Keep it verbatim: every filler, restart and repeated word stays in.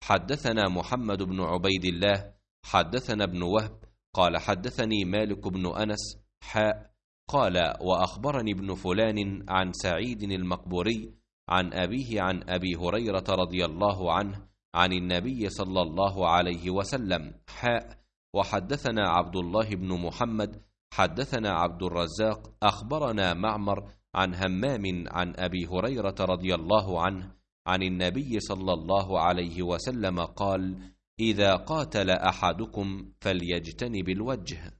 حدثنا محمد بن عبيد الله حدثنا ابن وهب قال حدثني مالك بن أنس حاء قال وأخبرني ابن فلان عن سعيد المقبوري عن أبيه عن أبي هريرة رضي الله عنه عن النبي صلى الله عليه وسلم حاء وحدثنا عبد الله بن محمد حدثنا عبد الرزاق أخبرنا معمر عن همام عن أبي هريرة رضي الله عنه عن النبي صلى الله عليه وسلم قال إذا قاتل أحدكم فليجتنب الوجه.